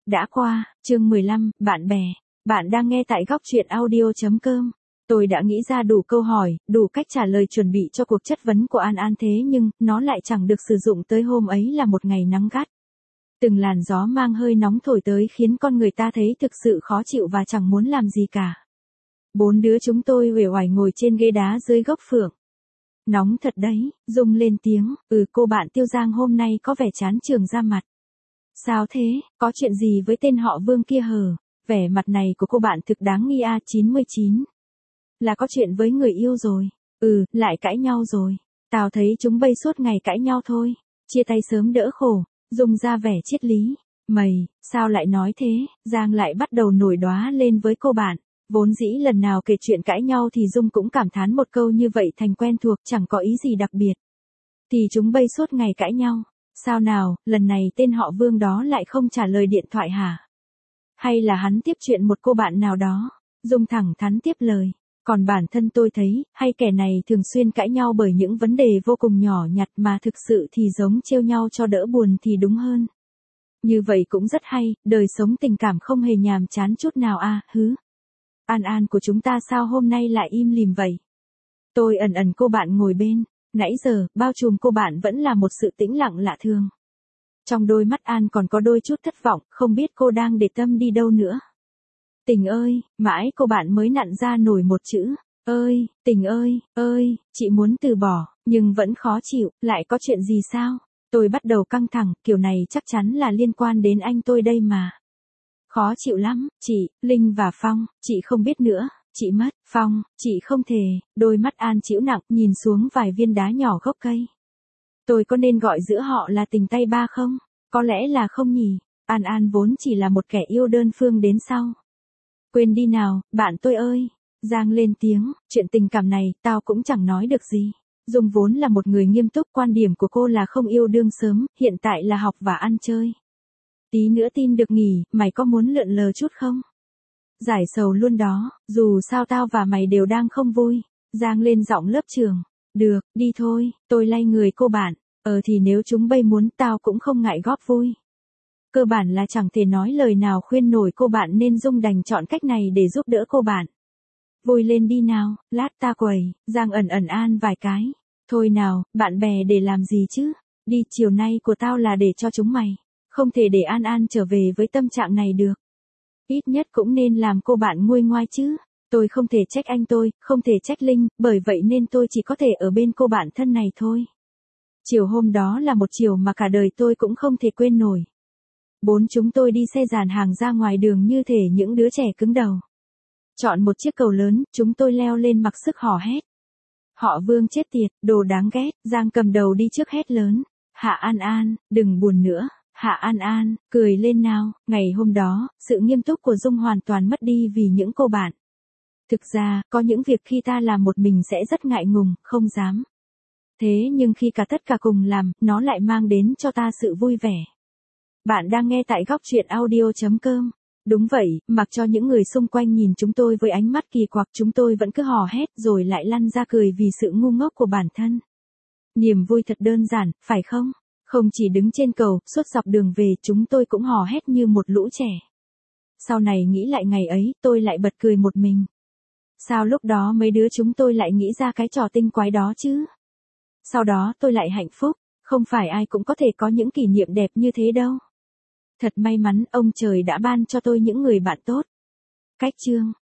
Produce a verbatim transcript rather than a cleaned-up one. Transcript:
Đã qua, chương mười lăm, bạn bè. Bạn đang nghe tại góc truyện audio chấm com. Tôi đã nghĩ ra đủ câu hỏi, đủ cách trả lời chuẩn bị cho cuộc chất vấn của An An thế nhưng, nó lại chẳng được sử dụng tới hôm ấy là một ngày nắng gắt. Từng làn gió mang hơi nóng thổi tới khiến con người ta thấy thực sự khó chịu và chẳng muốn làm gì cả. Bốn đứa chúng tôi uể oải ngồi trên ghế đá dưới gốc phượng. Nóng thật đấy, Dung lên tiếng, ừ cô bạn Tiêu Giang hôm nay có vẻ chán trường ra mặt. Sao thế, có chuyện gì với tên họ Vương kia hờ? Vẻ mặt này của cô bạn thực đáng nghi a chín mươi chín. Là có chuyện với người yêu rồi. Ừ, lại cãi nhau rồi. Tao thấy chúng bay suốt ngày cãi nhau thôi. Chia tay sớm đỡ khổ. Dung ra vẻ triết lý. Mày, sao lại nói thế? Giang lại bắt đầu nổi đoá lên với cô bạn. Vốn dĩ lần nào kể chuyện cãi nhau thì Dung cũng cảm thán một câu như vậy thành quen thuộc chẳng có ý gì đặc biệt. Thì chúng bay suốt ngày cãi nhau. Sao nào, lần này tên họ Vương đó lại không trả lời điện thoại hả? Hay là hắn tiếp chuyện một cô bạn nào đó? Dung thẳng thắn tiếp lời. Còn bản thân tôi thấy, hay kẻ này thường xuyên cãi nhau bởi những vấn đề vô cùng nhỏ nhặt mà thực sự thì giống trêu nhau cho đỡ buồn thì đúng hơn. Như vậy cũng rất hay, đời sống tình cảm không hề nhàm chán chút nào a, hứ. An An của chúng ta sao hôm nay lại im lìm vậy? Tôi ẩn ẩn cô bạn ngồi bên. Nãy giờ, bao trùm cô bạn vẫn là một sự tĩnh lặng lạ thường. Trong đôi mắt An còn có đôi chút thất vọng, không biết cô đang để tâm đi đâu nữa. Tình ơi, mãi cô bạn mới nặn ra nổi một chữ. Ơi, tình ơi, ơi, chị muốn từ bỏ, nhưng vẫn khó chịu, lại có chuyện gì sao? Tôi bắt đầu căng thẳng, kiểu này chắc chắn là liên quan đến anh tôi đây mà. Khó chịu lắm, chị, Linh và Phong, chị không biết nữa. Chị mất, Phong, chị không thể, đôi mắt An chịu nặng, nhìn xuống vài viên đá nhỏ gốc cây. Tôi có nên gọi giữa họ là tình tay ba không? Có lẽ là không nhỉ, An An vốn chỉ là một kẻ yêu đơn phương đến sau. Quên đi nào, bạn tôi ơi. Giang lên tiếng, chuyện tình cảm này, tao cũng chẳng nói được gì. Dung vốn là một người nghiêm túc, quan điểm của cô là không yêu đương sớm, hiện tại là học và ăn chơi. Tí nữa tin được nghỉ, mày có muốn lượn lờ chút không? Giải sầu luôn đó, dù sao tao và mày đều đang không vui. Giang lên giọng lớp trường. Được, đi thôi, tôi lay người cô bạn. Ờ thì nếu chúng bay muốn tao cũng không ngại góp vui. Cơ bản là chẳng thể nói lời nào khuyên nổi cô bạn nên Dung đành chọn cách này để giúp đỡ cô bạn. Vui lên đi nào, lát ta quẩy. Giang ẩn ẩn an vài cái. Thôi nào, bạn bè để làm gì chứ? Đi, chiều nay của tao là để cho chúng mày. Không thể để An An trở về với tâm trạng này được. Ít nhất cũng nên làm cô bạn nguôi ngoai chứ. Tôi không thể trách anh tôi, không thể trách Linh, bởi vậy nên tôi chỉ có thể ở bên cô bạn thân này thôi. Chiều hôm đó là một chiều mà cả đời tôi cũng không thể quên nổi. Bốn chúng tôi đi xe dàn hàng ra ngoài đường như thể những đứa trẻ cứng đầu. Chọn một chiếc cầu lớn, chúng tôi leo lên mặc sức hò hét. Họ Vương chết tiệt, đồ đáng ghét, Giang cầm đầu đi trước hét lớn. Hạ An An, đừng buồn nữa. Hạ An An, cười lên nào, ngày hôm đó, sự nghiêm túc của Dung hoàn toàn mất đi vì những cô bạn. Thực ra, có những việc khi ta làm một mình sẽ rất ngại ngùng, không dám. Thế nhưng khi cả tất cả cùng làm, nó lại mang đến cho ta sự vui vẻ. Bạn đang nghe tại góc truyện audio chấm com. Đúng vậy, mặc cho những người xung quanh nhìn chúng tôi với ánh mắt kỳ quặc chúng tôi vẫn cứ hò hét rồi lại lăn ra cười vì sự ngu ngốc của bản thân. Niềm vui thật đơn giản, phải không? Không chỉ đứng trên cầu, suốt dọc đường về chúng tôi cũng hò hét như một lũ trẻ. Sau này nghĩ lại ngày ấy, tôi lại bật cười một mình. Sao lúc đó mấy đứa chúng tôi lại nghĩ ra cái trò tinh quái đó chứ? Sau đó tôi lại hạnh phúc, không phải ai cũng có thể có những kỷ niệm đẹp như thế đâu. Thật may mắn ông trời đã ban cho tôi những người bạn tốt. Cách chương